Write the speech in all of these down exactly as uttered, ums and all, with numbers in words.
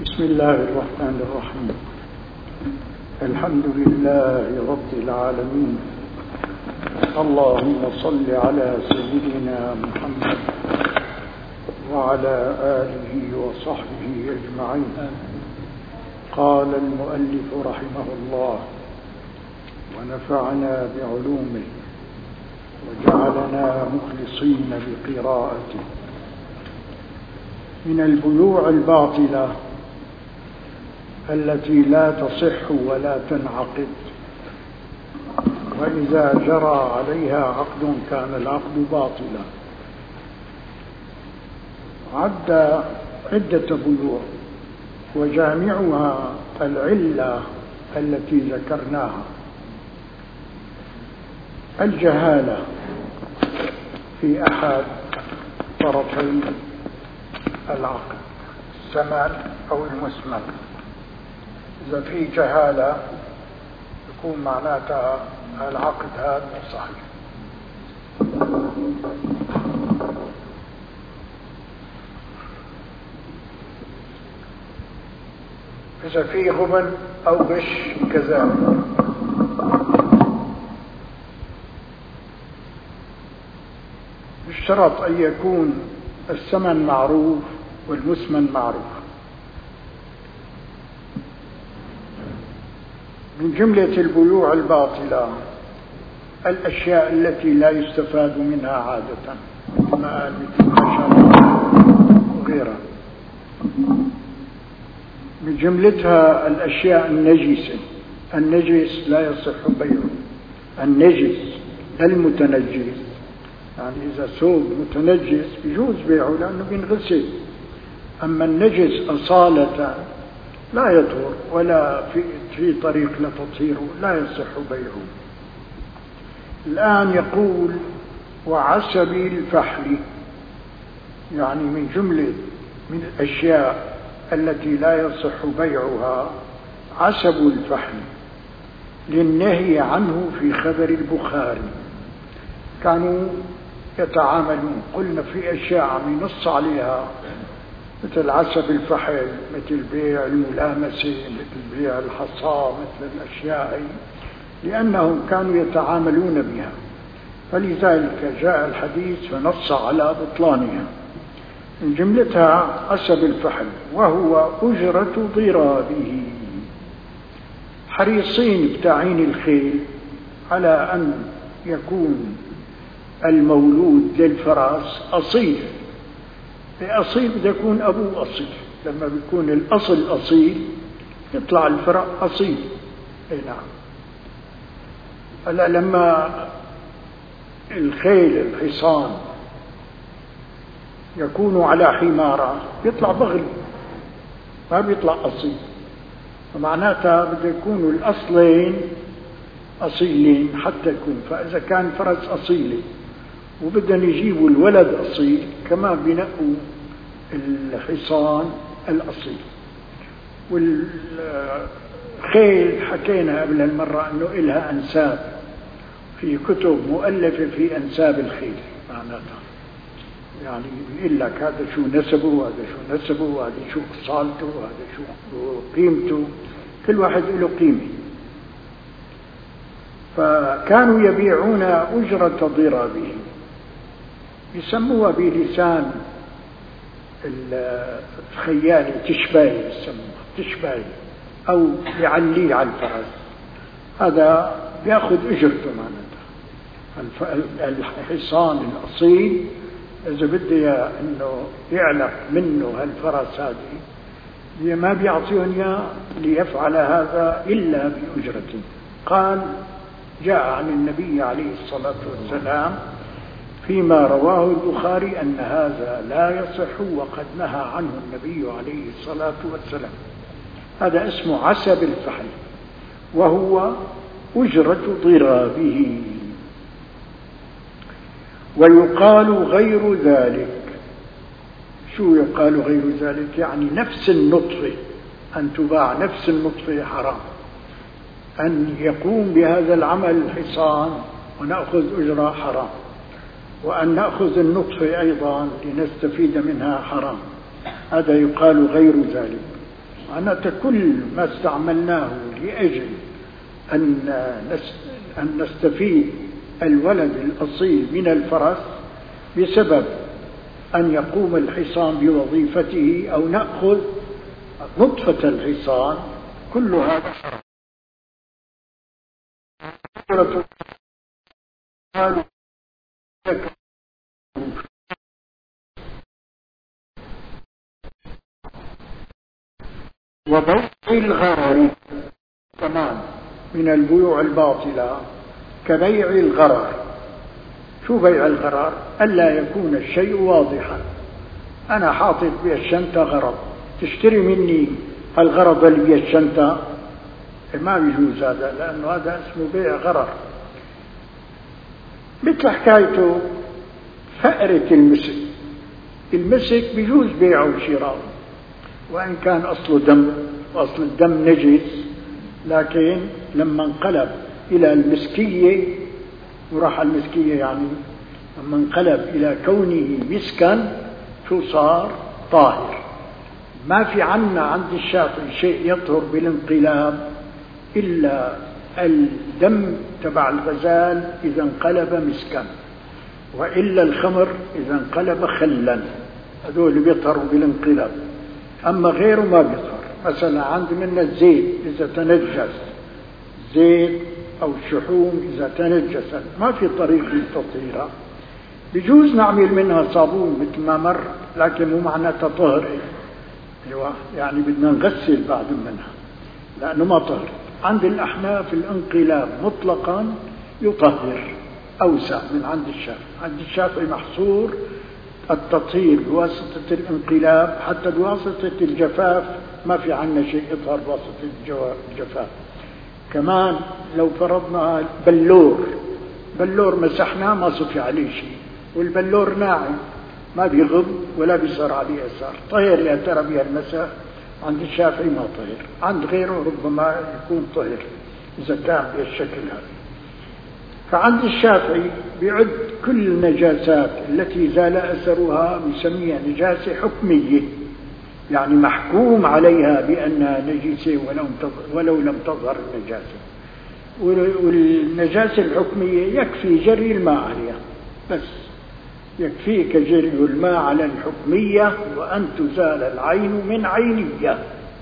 بسم الله الرحمن الرحيم. الحمد لله رب العالمين. اللهم صل على سيدنا محمد وعلى آله وصحبه أجمعين. قال المؤلف رحمه الله: ونفعنا بعلومه وجعلنا مخلصين بقراءته. من البيوع الباطلة التي لا تصح ولا تنعقد، وإذا جرى عليها عقد كان العقد باطلا. عد عدة بيوع وجامعها العلة التي ذكرناها: الجهالة في أحد طرفي العقد، الثمن أو المثمن. إذا في جهالة يكون معناتها العقد هذا صحيح. إذا في غبن أو غش كذلك. يشترط أن يكون الثمن معروف والمثمن معروف. من جملة البيوع الباطلة الأشياء التي لا يستفاد منها عادة، مثل الخشب وغيرها. من جملتها الأشياء النجسة. النجس لا يصح بيعه. النجس المتنجس، يعني إذا ثوب متنجس يجوز بيعه لأنه بينغسل. أما النجس أصالة لا يطهر ولا في, في طريق لتطهيره، لا يصح بيعه. الآن يقول: وعسب الفحل، يعني من جملة من الأشياء التي لا يصح بيعها عسب الفحل، للنهي عنه في خبر البخاري. كانوا يتعاملون، قلنا في أشياء عم ينص عليها مثل عسب الفحل، مثل بيع الملامسة، مثل بيع الحصى، مثل الأشياء، لأنهم كانوا يتعاملون بها، فلذلك جاء الحديث فنص على بطلانها. من جملتها عسب الفحل، وهو أجرة ضرابه. حريصين بتعيين الخيل على أن يكون المولود للفراس أصيل. الأصيل بده يكون أبوه أصيل. لما بيكون الأصل أصيل يطلع الفرع أصيل. اي نعم. هلا لما الخيل الحصان يكون على حمارة يطلع بغل، ما بيطلع أصيل. فمعناتها بده يكونوا الأصلين أصيلين حتى يكون. فإذا كان فرس أصيلة وبدنا يجيبوا الولد أصيل، كما بنقوا الحصان الأصيل. والخيل حكينا قبل المرة أنه إلها أنساب، في كتب مؤلفة في أنساب الخيل، معناتها يعني يقول لك هذا شو نسبه وهذا شو نسبه وهذا شو أصالته وهذا شو قيمته، كل واحد له قيمة. فكانوا يبيعون أجرة ضرابهم، يسموها بلسان الخيالي تشباي، يسموها تشباي أو يعليه على الفرس. هذا بيأخذ أجرته معناتها. الحصان الأصيل إذا بده إنه يعلق منه هالفرس هذه، ما بيعطيهم إياه ليفعل هذا إلا بأجرته. قال: جاء عن النبي عليه الصلاة والسلام فيما رواه البخاري أن هذا لا يصح، وقد نهى عنه النبي عليه الصلاة والسلام. هذا اسمه عسب الفحل، وهو أجرة ضرابه. ويقال غير ذلك. شو يقال غير ذلك؟ يعني نفس النطفة، أن تباع نفس النطفة حرام. أن يقوم بهذا العمل الحصان ونأخذ أجرة حرام، وأن نأخذ النطفة أيضا لنستفيد منها حرام. هذا يقال غير ذلك. معناته كل ما استعملناه لأجل أن أن نستفيد الولد الأصيل من الفرس بسبب أن يقوم الحصان بوظيفته أو نأخذ نطفة الحصان، كل هذا حرام. وبيع الغرر كمان من البيوع الباطلة كبيع الغرر. شو بيع الغرر؟ ألا يكون الشيء واضحا. أنا حاطط بالشنطة غرض، تشتري مني الغرض اللي بالشنطة، ما بيجوز هذا، لأنه هذا اسمه بيع غرر. مثل حكايته فأرة المسك. المسك بيجوز بيعه وشراءه وإن كان أصله دم، وأصل الدم نجس، لكن لما انقلب إلى المسكية، وراح المسكية يعني لما انقلب إلى كونه مسكا، شو صار؟ طاهر. ما في عنا عند الشافعي شيء يطهر بالانقلاب إلا الدم تبع الغزال إذا انقلب مسكا، وإلا الخمر إذا انقلب خلا، هذول بيطهروا بالانقلاب. أما غيره ما بيطهر. مثلا عند منا الزيت إذا تنجس، زيت أو الشحوم إذا تنجست، ما في طريق للتطهيرها. بجوز نعمل منها صابون مثل ما مر، لكن مو معناتها طهر. أيوة، يعني بدنا نغسل بعد منها لأنه ما طهر. عند الأحناف الانقلاب مطلقا يطهر أوسع من عند الشافعي. عند الشافعي محصور التطهير بواسطة الانقلاب، حتى بواسطة الجفاف ما في عنا شيء يظهر بواسطة الجفاف. كمان لو فرضنا بلور، بلور مسحناه ما صفي عليه شيء، والبلور ناعم ما بيغض ولا بيصير عليه أثار، طهر يا ترى بها المسح. عند الشافعي ما طهر، عند غيره ربما يكون طهر إذا كان بالشكل هذا. فعند الشافعي بيعد كل النجاسات التي زال أثرها بسميها نجاسة حكمية، يعني محكوم عليها بأنها نجسة ولو, ولو لم تظهر النجاسة. والنجاسة الحكمية يكفي جري الماء عليها بس، يكفيك جري الماء على الحكمية وأن تزال العين من عينية.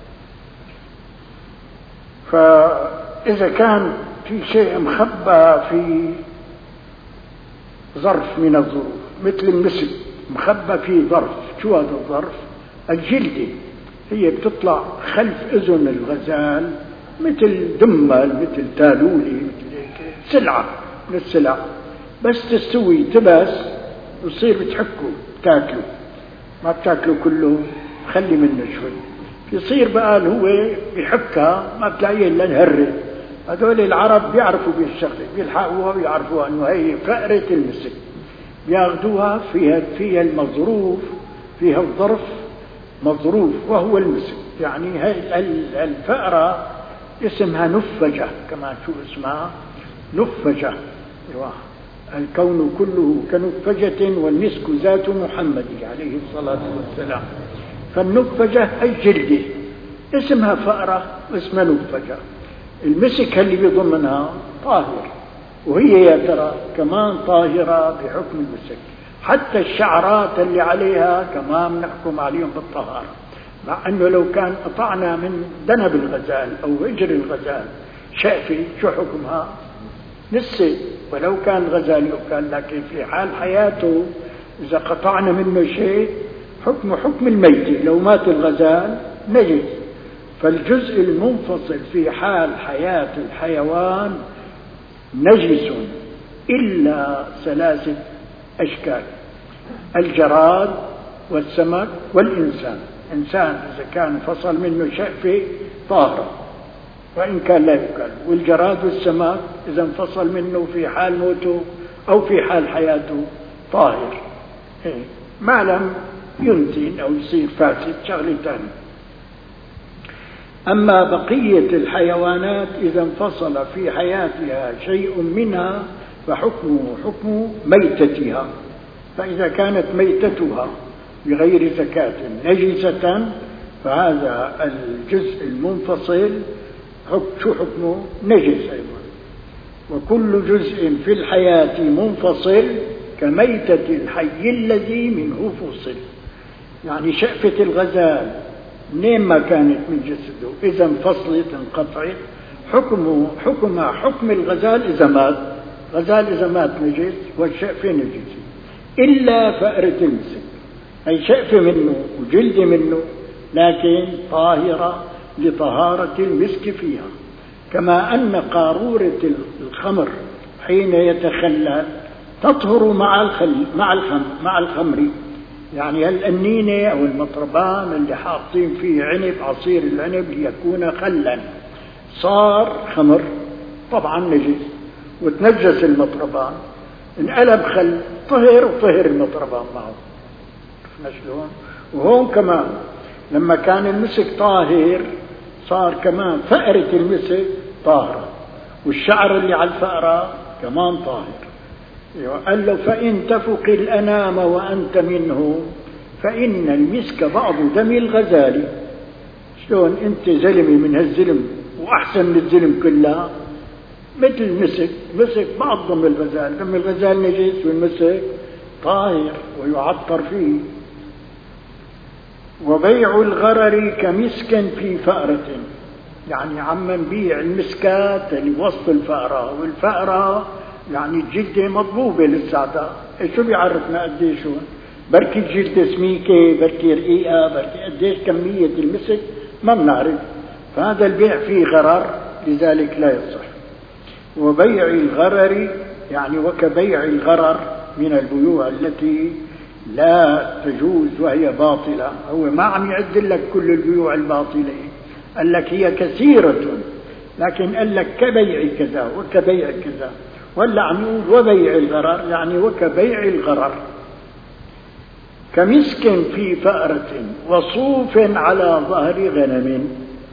فإذا كان في شيء مخبى في ظرف من الظروف مثل المسك مخبى في ظرف، شو هذا الظرف؟ الجلدة هي بتطلع خلف أذن الغزال مثل دمل مثل تالولي مثل سلعة من السلع، بس تستوي تبس وتصير بتحكه تاكله، ما بتاكله كله، خلي منه شوي. يصير بقى هو بحكها ما بتلاقيه إلا نهرة. هذول العرب بيعرفوا بالشغله، بيلحقوها ويعرفوها انه هي فأرة المسك، بياخذوها فيها فيها المظروف، فيها الظرف مظروف وهو المسك. يعني هاي الفأرة اسمها نفجة، كمان شو اسمها؟ نفجة. الكون كله كنفجة والمسك ذات محمد عليه الصلاة والسلام. فالنفجة أي جلدة اسمها فأرة واسمها نفجة. المسك اللي بيضمنها طاهر، وهي يا ترى كمان طاهرة بحكم المسك. حتى الشعرات اللي عليها كمان نحكم عليهم بالطهارة، مع أنه لو كان قطعنا من ذنب الغزال أو رجل الغزال شأفي شو حكمها؟ نسي، ولو كان غزال يؤكل، لكن في حال حياته إذا قطعنا منه شيء حكم حكم الميت، لو مات الغزال نجس. فالجزء المنفصل في حال حياة الحيوان نجس إلا ثلاثة أشكال: الجراد والسمك والإنسان. إنسان إذا كان فصل منه شأفة طاهرة وإن كان لا يؤكل، والجراد والسمك إذا انفصل منه في حال موته أو في حال حياته طاهر، ما لم ينتن أو يصير فاسد شغلة ثانية. أما بقية الحيوانات إذا انفصل في حياتها شيء منها فحكمه حكم ميتتها. فإذا كانت ميتتها بغير زكاة نجسة فهذا الجزء المنفصل شو حكمه؟ نجس أيضا. وكل جزء في الحياة منفصل كميتة الحي الذي منه فصل. يعني شأفة الغزال منين ما كانت من جسده إذا انفصلت انقطعت حكمه حكمها حكم الغزال إذا مات. غزال إذا مات نجس والشأفة نجس إلا فأرة المسك، أي شأفة منه وجلد منه لكن طاهرة لطهارة المسك فيها. كما أن قارورة الخمر حين يتخلل تطهر مع الخل مع الخمر مع الخمر. يعني الأنينة أو المطربان اللي حاطين فيه عنب عصير العنب ليكون خلا صار خمر طبعا نجس وتنجس المطربان انقلب خل طهر وطهر المطربان معه. شفنا شلون؟ وهون كمان لما كان المسك طاهر صار كمان فأرة المسك طاهرة والشعر اللي على الفأرة كمان طاهر. قال له فإن تفق الأنام وأنت منه فإن المسك بعض دم الغزال. شلون أنت زلمي من هالزلم وأحسن من الزلم كلها؟ مثل المسك، مسك بعض دم الغزال، دم الغزال نجس والمسك طاهر ويعطر فيه. وبيع الغرر كمسك في فأرة، يعني عم نبيع المسكات اللي وسط الفأرة، والفأرة يعني الجلدة مضبوبة للسعداء. شو بيعرفنا قديش هون؟ بركي الجلدة سميكة، بركي رقيقة، بركي قديش كمية المسك ما بنعرف. فهذا البيع فيه غرر لذلك لا يصح. وبيع الغرر يعني وكبيع الغرر من البيوع التي لا تجوز وهي باطلة. هو ما عم يعد لك كل البيوع الباطلة، قال لك هي كثيرة، لكن قال لك كبيع كذا وكبيع كذا، ولا عم يقول وبيع الغرر يعني وكبيع الغرر. كمسك في فأرة وصوف على ظهر غنم.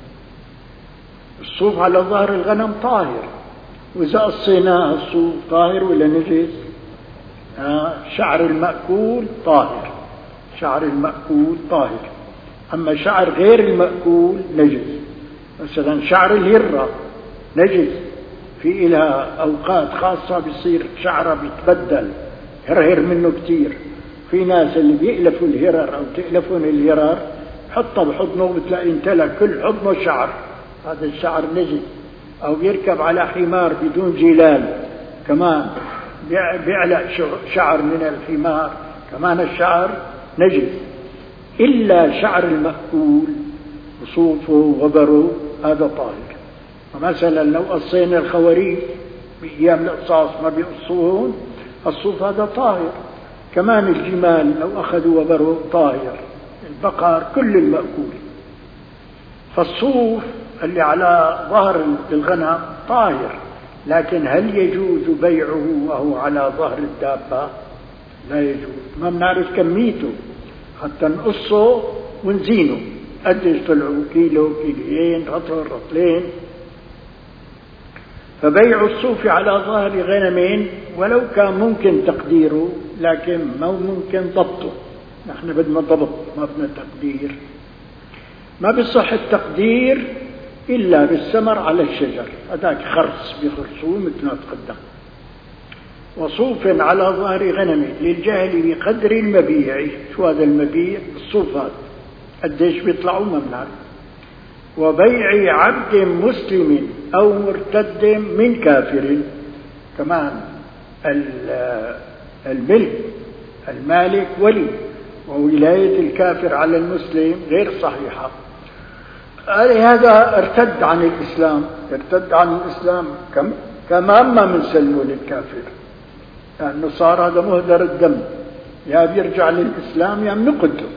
الصوف على ظهر الغنم طاهر، وإذا قصيناه الصوف طاهر ولا نجس؟ آه شعر المأكول طاهر، شعر المأكول طاهر. أما شعر غير المأكول نجس. مثلا شعر الهرة نجس، في إلها أوقات خاصة بيصير شعره بيتبدل هرهر منه كتير. في ناس اللي بيألفوا الهرر أو تألفون الهرر حطه بحضنه بتلاقي امتلأ كل حضنه شعر، هذا الشعر نجس. أو بيركب على حمار بدون جلال كمان بيعلق شعر من الحمار، كمان الشعر نجس. إلا شعر المأكول وصوفه وغبره هذا طاهر. ومثلا لو قصينا الخواريف بأيام القصاص ما بيقصوهن الصوف هذا طاهر. كمان الجمال لو أخذوا وبره طاهر، البقر كل المأكول. فالصوف اللي على ظهر الغنم طاهر، لكن هل يجوز بيعه وهو على ظهر الدابة؟ لا يجوز. ما بنعرف كميته حتى نقصه ونزينه قديش طلعوا، كيلو كيلوين رطل رطلين. فبيع الصوف على ظهر غنم ولو كان ممكن تقديره لكن ما ممكن ضبطه. نحن بدنا ضبط ما بدنا تقدير. ما بصح التقدير إلا بالثمر على الشجر، هذاك خرص بخرصوه مثل ما تقدم. وصوف على ظهر غنم للجهل بقدر المبيع. شو هذا المبيع؟ الصوفات قديش بيطلعوا ما بنعرف. وبيع عبد مسلم أو مرتد من كافر. كمان الملك المالك ولي، وولاية الكافر على المسلم غير صحيحة. هذا ارتد عن الإسلام، ارتد عن الإسلام كمان ما منسلمه للكافر، لأنه صار هذا مهدر الدم، يا بيرجع للإسلام يا بنقتله.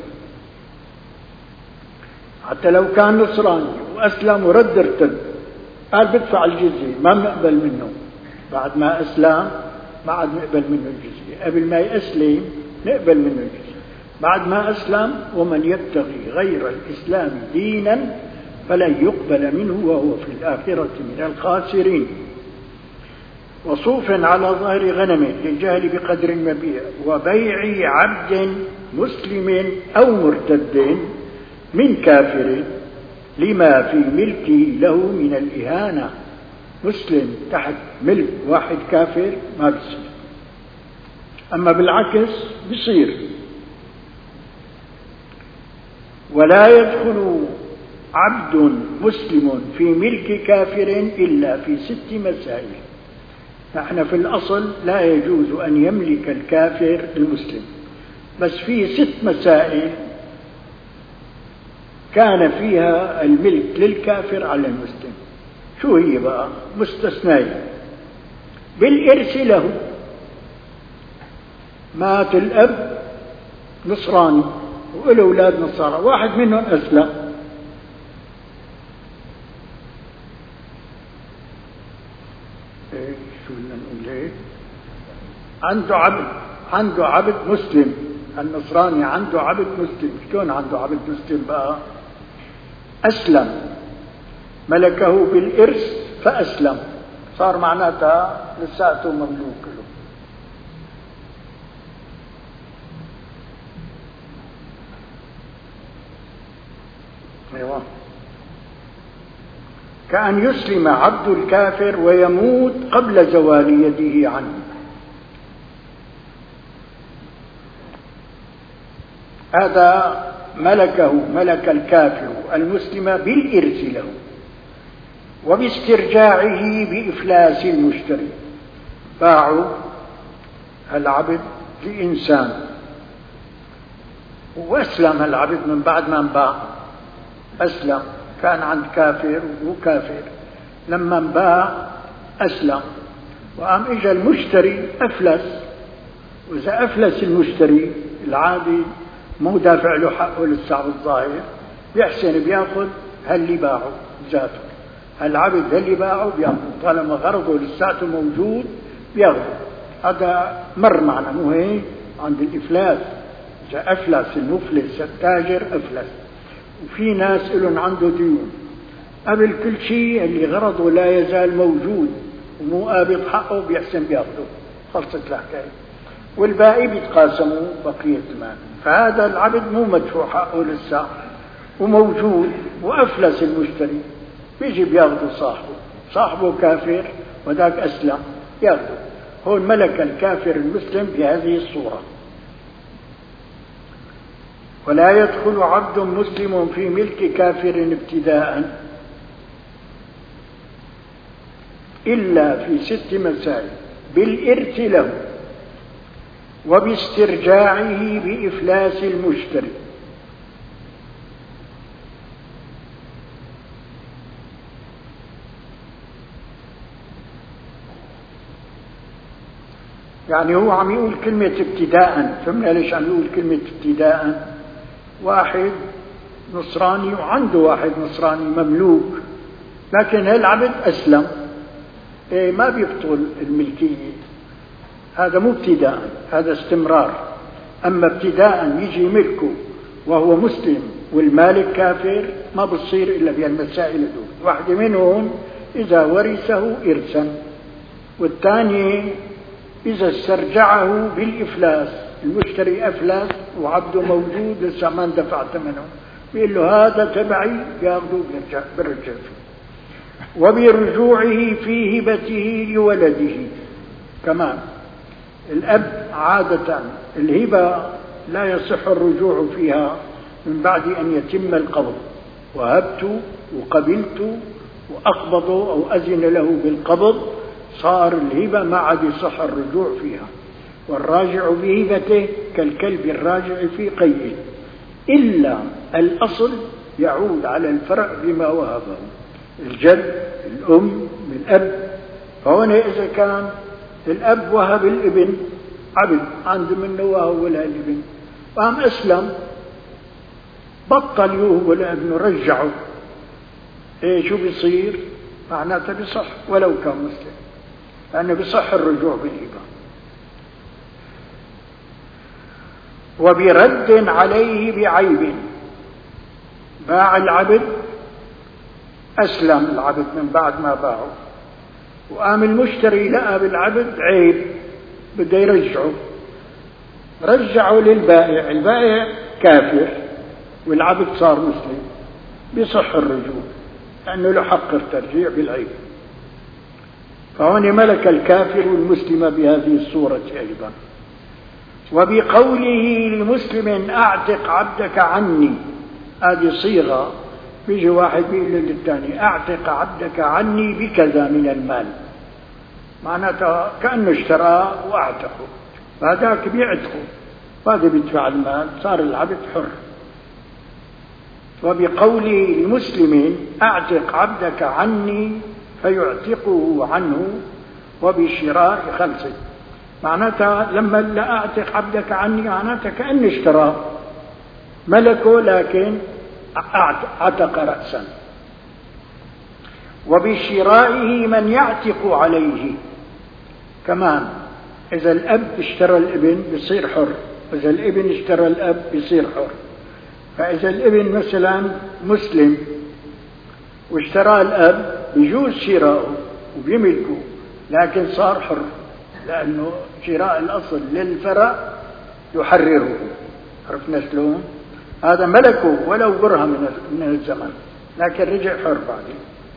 حتى لو كان نصراني وأسلم ورد ارتد قال بدفع الجزية ما بنقبل منه. بعد ما أسلم ما عاد نقبل منه الجزية، قبل ما يأسلم نقبل منه الجزية. بعد ما أسلم ومن يبتغي غير الإسلام دينا فلن يقبل منه وهو في الآخرة من الخاسرين. وصوف على ظهر غنم للجهل بقدر المبيع. وبيع عبد مسلم أو مرتد من كافر لما في ملكه له من الإهانة. مسلم تحت ملك واحد كافر ما بيصير، أما بالعكس بيصير. ولا يدخل عبد مسلم في ملك كافر إلا في ست مسائل. نحن في الأصل لا يجوز أن يملك الكافر المسلم، بس في ست مسائل كان فيها الملك للكافر على المسلم. شو هي بقى؟ مستثنية. بالإرث له، مات الأب نصراني وله أولاد نصارى، واحد منهم أسلم، إيه شو بدنا نقول إيه؟ عنده عبد عنده عبد مسلم، النصراني عنده عبد مسلم. شلون عنده عبد مسلم بقى؟ أسلم، ملكه بالإرث فأسلم، صار معناتها لساته مملوك له. أيوة. كأن يسلم عبد الكافر ويموت قبل زوال يده عنه. هذا ملكه ملك الكافر المسلم بالإرث له وباسترجاعه بإفلاس المشتري. باعوا العبد لإنسان وأسلم العبد من بعد ما انباع، أسلم، كان عند كافر وكافر، لما انباع أسلم، وقام إجا المشتري أفلس. وإذا أفلس المشتري العادي مو دافع له حقه للسعر الظاهر، بيحسن بياخذ هاللي باعه ذاته، هالعبد هاللي باعه بياخذ، طالما غرضه لساته موجود بياخذ. هذا مر معنا مو هيك عند الإفلاس. إذا أفلس المفلس التاجر أفلس، وفي ناس لهم عنده ديون، قبل كل شيء اللي غرضه لا يزال موجود ومو قابض حقه بيحسن بياخذه، خلصت الحكاية، والباقي بيتقاسموا بقية المال. فهذا العبد مو مدفوع حقه للساعة وموجود، وأفلس المشتري، بيجي بياخذه صاحبه، صاحبه كافر وذاك أسلم ياخذه. هون ملك الكافر المسلم بهذه الصورة. ولا يدخل عبد مسلم في ملك كافر ابتداء إلا في ست مسائل: بالإرث له وباسترجاعه بإفلاس المشتري. يعني هو عم يقول كلمة ابتداء، فهمنا ليش عم يقول كلمة ابتداء؟ واحد نصراني وعنده واحد نصراني مملوك، لكن هالعبد أسلم، إيه ما بيبطل الملكية، هذا مو ابتداء، هذا استمرار. أما ابتداء يجي ملكه وهو مسلم والمالك كافر ما بتصير إلا بهالمسائل دول. واحدة منهم إذا ورثه إرثا، والثاني إذا استرجعه بالإفلاس، المشتري أفلس وعبده موجود لسه ما اندفع ثمنه، بيقول له هذا تبعي، بياخذه بيرجع برجع فيه. وبرجوعه في هبته لولده كمان. الأب عادة الهبة لا يصح الرجوع فيها من بعد أن يتم القبض، وهبت وقبلت وأقبض أو أذن له بالقبض، صار الهبة ما عاد يصح الرجوع فيها. والراجع بهبته كالكلب الراجع في قيئه، إلا الأصل يعود على الفرع بما وهبه، الجد، الأم، الأب. فهنا إذا كان الأب وهب الابن عبد عنده منه وهو ولا الابن، قام أسلم، بطل يوهب الابن رجعه، إيه شو بيصير؟ معناته بصح ولو كان مسلم، لأنه بصح الرجوع بالهبة. وبرد عليه بعيب. باع العبد، أسلم العبد من بعد ما باعه، وقام المشتري لقى بالعبد عيب بده يرجعه، رجعه للبائع. البائع كافر والعبد صار مسلم بصح الرجوع لأنه له حق الترجيع بالعيب. فهنا ملك الكافر المسلم بهذه الصورة أيضا. وبقوله لمسلم أعتق عبدك عني، هذه صيغة، بيجي واحد بيقول للثاني أعتق عبدك عني بكذا من المال، معناتها كأنه اشتراه وأعتقه، فهذاك بيعتقه، وهذا بيدفع المال، صار العبد حر. وبقوله لمسلم أعتق عبدك عني فيعتقه عنه وبشراء خلصه، معناتها لما لا أعتق عبدك عني معناتها كأنه اشتراه، ملكه لكن اعتق رأسا. وبشرائه من يعتق عليه، كمان إذا الأب اشترى الابن بيصير حر، إذا الابن اشترى الأب بيصير حر. فإذا الابن مثلا مسلم واشترى الأب بيجوز شراؤه وبيملكه، لكن صار حر، لأنه شراء الأصل للفرع يحرره. عرفنا شلون؟ هذا ملكه ولو برهة من الزمن، لكن رجع حر بعدين.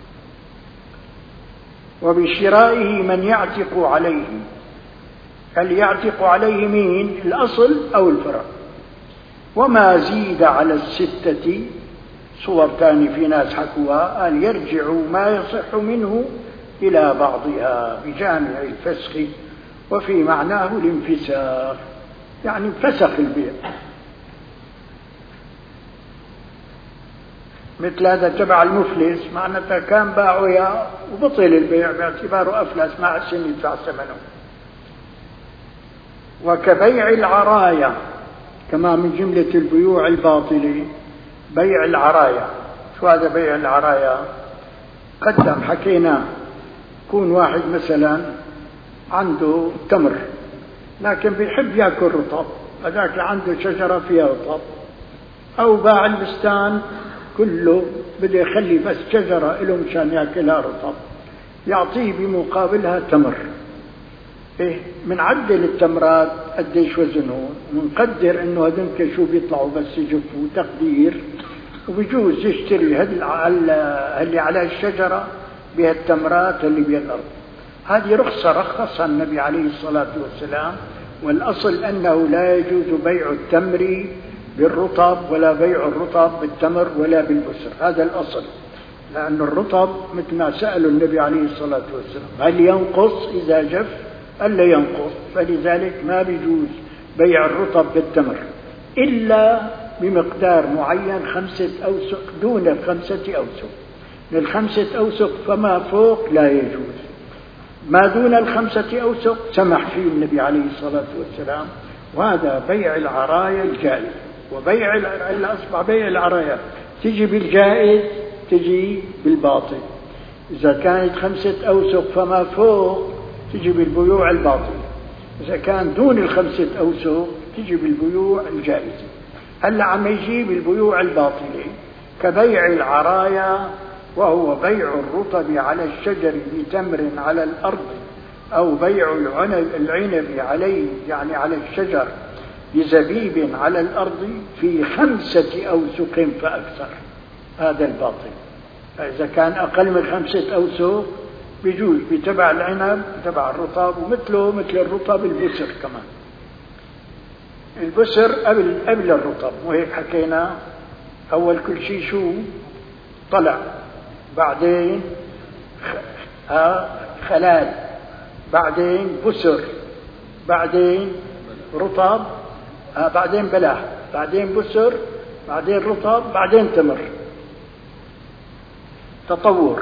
وبشرائه من يعتق عليه، هل يعتق عليه مين؟ الأصل أو الفرع. وما زيد على الستة، صور تاني في ناس حكوها، قال يرجع ما يصح منه إلى بعضها بجامع الفسخ، وفي معناه الانفساخ، يعني فسخ البيع. مثل هذا تبع المفلس، معناتها كان باعه يا وبطل البيع باعتباره أفلس، ما عشان يدفع ثمنه. وكبيع العرايا، كما من جملة البيوع الباطلة بيع العرايا. شو هذا بيع العرايا؟ قدم حكينا، يكون واحد مثلا عنده تمر لكن بيحب يأكل رطب، هذاك عنده شجرة فيها رطب، أو باع البستان كله بده يخلي بس شجرة له مشان يأكلها رطب، يعطيه بمقابلها تمر. إيه من عدل التمرات قديش وزنه، ونقدر إنه هذنك شو بيطلعوا بس يجفوا تقدير، وبيجوز يشتري اللي على الشجرة بهالتمرات اللي بالأرض. هذه رخصة رخصها النبي عليه الصلاة والسلام، والأصل أنه لا يجوز بيع التمر بالرطب ولا بيع الرطب بالتمر ولا بالبسر، هذا الأصل. لأن الرطب مثل ما سألوا النبي عليه الصلاة والسلام هل ينقص إذا جف؟ قال لا ينقص، فلذلك ما بيجوز بيع الرطب بالتمر إلا بمقدار معين، خمسة أوسق، دون الخمسة أوسق. من الخمسة أوسق فما فوق لا يجوز، ما دون الخمسة أوسق سمح فيه النبي عليه الصلاة والسلام، وهذا بيع العرايا الجائز. وبيع الأصبع بيع العرايا تجي بالجائز تجي بالباطل، إذا كانت خمسة أوسق فما فوق تجي بالبيوع الباطلة، إذا كان دون الخمسة أوسق تجي بالبيوع الجائزة. هلا عم يجي بالبيوع الباطلة كبيع العرايا، وهو بيع الرطب على الشجر بتمر على الأرض، أو بيع العنب عليه يعني على الشجر بزبيب على الأرض في خمسة أوسق فأكثر، هذا الباطل. فإذا كان أقل من خمسة أوسق بيجوز بتبع العنب تبع الرطب، ومثله مثل الرطب البسر كمان، البسر قبل قبل الرطب. وهيك حكينا أول كل شيء شو طلع، بعدين خلال، بعدين بسر، بعدين رطب، بعدين بلح، بعدين بسر، بعدين رطب، بعدين تمر، تطور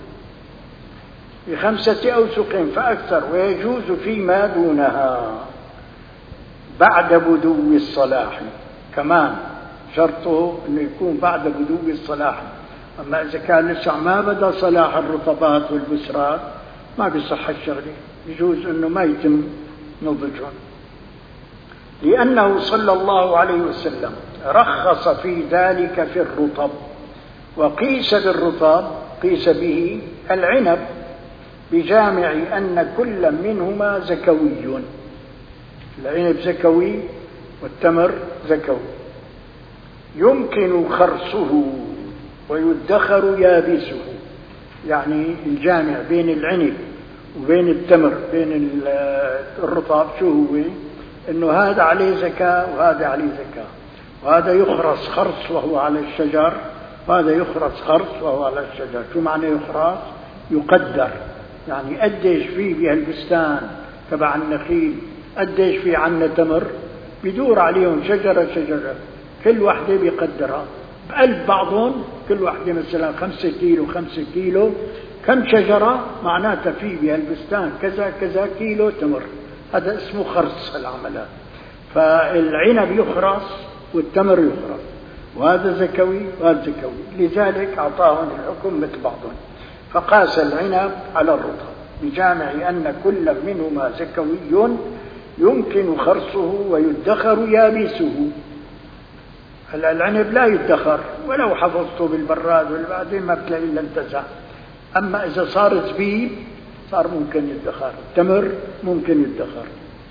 بخمسة أوسق فأكثر، ويجوز فيما دونها بعد بدو الصلاح. كمان شرطه أنه يكون بعد بدو الصلاح. أما إذا كان لسه ما بدأ صلاح الرطبات والبسرات ما بيصح الشغلة، يجوز أنه ما يتم نضجهم، لأنه صلى الله عليه وسلم رخص في ذلك في الرطب. وقيس بالرطب قيس به العنب بجامع أن كل منهما زكوي، العنب زكوي والتمر زكوي. يمكن خرصه ويدخر يابسه، يعني الجامع بين العنب وبين التمر بين الرطب شو هو؟ انه هذا عليه زكاة وهذا عليه زكاة، وهذا يخرص خرص وهو على الشجر، وهذا يخرص خرص وهو على الشجر. شو معنى يخرص؟ يقدر، يعني قديش فيه بهالبستان تبع النخيل، قديش فيه عنا تمر، بدور عليهم شجرة شجرة، كل واحدة بيقدرها بقلب بعضهم، كل واحدة مثلا خمسة كيلو خمسة كيلو، كم شجرة معناتها فيه بهالبستان كذا كذا كيلو تمر. هذا اسمه خرص العملات. فالعنب يخرص والتمر يخرص، وهذا زكوي وهذا زكوي، لذلك أعطاهم الحكم مثل بعضهم، فقاس العنب على الرطب بجامع أن كل منهما زكوي يمكن خرصه ويدخر يابسه. هلا العنب لا يدخر، ولو حفظته بالبراد والبعدين ما بتلاقي الا انتزع. اما اذا صار زبيب صار ممكن يدخر، التمر ممكن يدخر.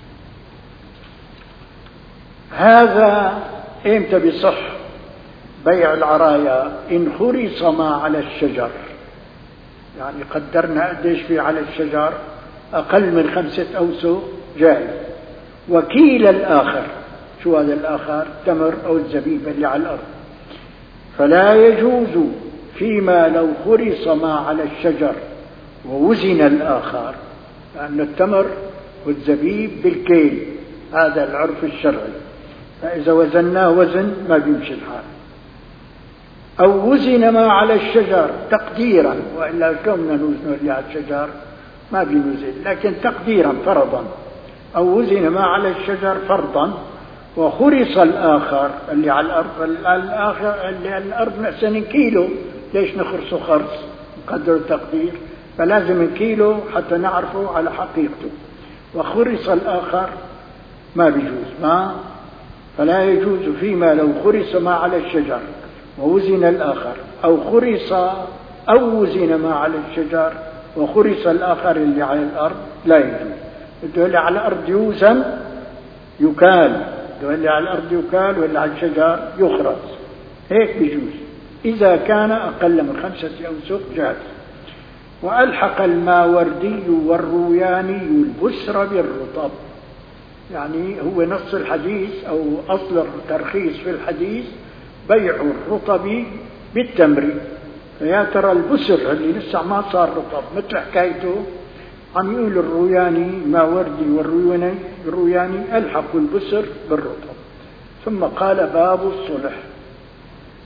هذا امتى بيصح بيع العرايا؟ ان خرص ما على الشجر، يعني قدرنا قديش في على الشجر، اقل من خمسة اوسق جائز. وكيل الاخر، شو هذا الآخر؟ التمر أو الزبيب اللي على الأرض، فلا يجوز فيما لو خرص ما على الشجر ووزن الآخر، لأن التمر والزبيب بالكيل، هذا العرف الشرعي، فإذا وزناه وزن ما بيمشي الحال. أو وزن ما على الشجر تقديرا، وإلا كمنا نوزن اللي على الشجر ما بينوزن، لكن تقديرا فرضا. أو وزن ما على الشجر فرضا وخرص الآخر اللي على الأرض، الآخر اللي على الأرض مثلا كيلو، ليش نخرصه خرص؟ نقدر تقدير، فلازم كيلو حتى نعرفه على حقيقته. وخرص الآخر ما بيجوز، ما فلا يجوز فيما لو خرص ما على الشجر ووزن الآخر، أو خرص أو وزن ما على الشجر وخرص الآخر اللي على الأرض لا يجوز. بده اللي على الأرض يوزن يكال، واللي على الأرض يكال، واللي على الشجر يخرص، هيك بيجوز إذا كان أقل من خمسة أوسق جاز. وألحق الماوردي والروياني البسر بالرطب، يعني هو نص الحديث أو أصل الترخيص في الحديث بيع الرطب بالتمر. فيا ترى البسر اللي لسه ما صار رطب مثل حكايته، عم يقول الروياني الماوردي والروياني الروياني ألحقوا البسر بالرطب. ثم قال باب الصلح.